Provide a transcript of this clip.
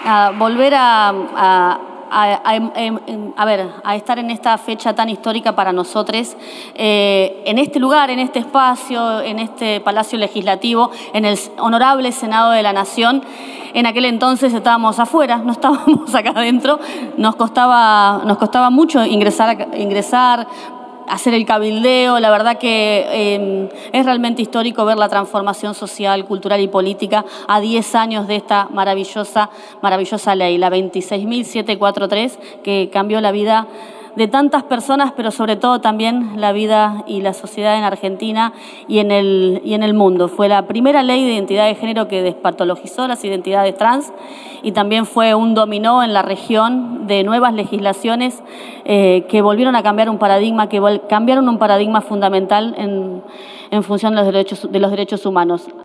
volver a estar en esta fecha tan histórica para nosotros, en este lugar, en este espacio, en este Palacio Legislativo, en el Honorable Senado de la Nación. En aquel entonces estábamos afuera, no estábamos acá adentro, nos costaba mucho ingresar, hacer el cabildeo. La verdad que es realmente histórico ver la transformación social, cultural y política a 10 años de esta maravillosa ley, la 26.743, que cambió la vida de tantas personas, pero sobre todo también la vida y la sociedad en Argentina y en el mundo. Fue la primera ley de identidad de género que despatologizó las identidades trans y también fue un dominó en la región de nuevas legislaciones que volvieron a cambiar un paradigma, que cambiaron un paradigma fundamental en función de los derechos humanos.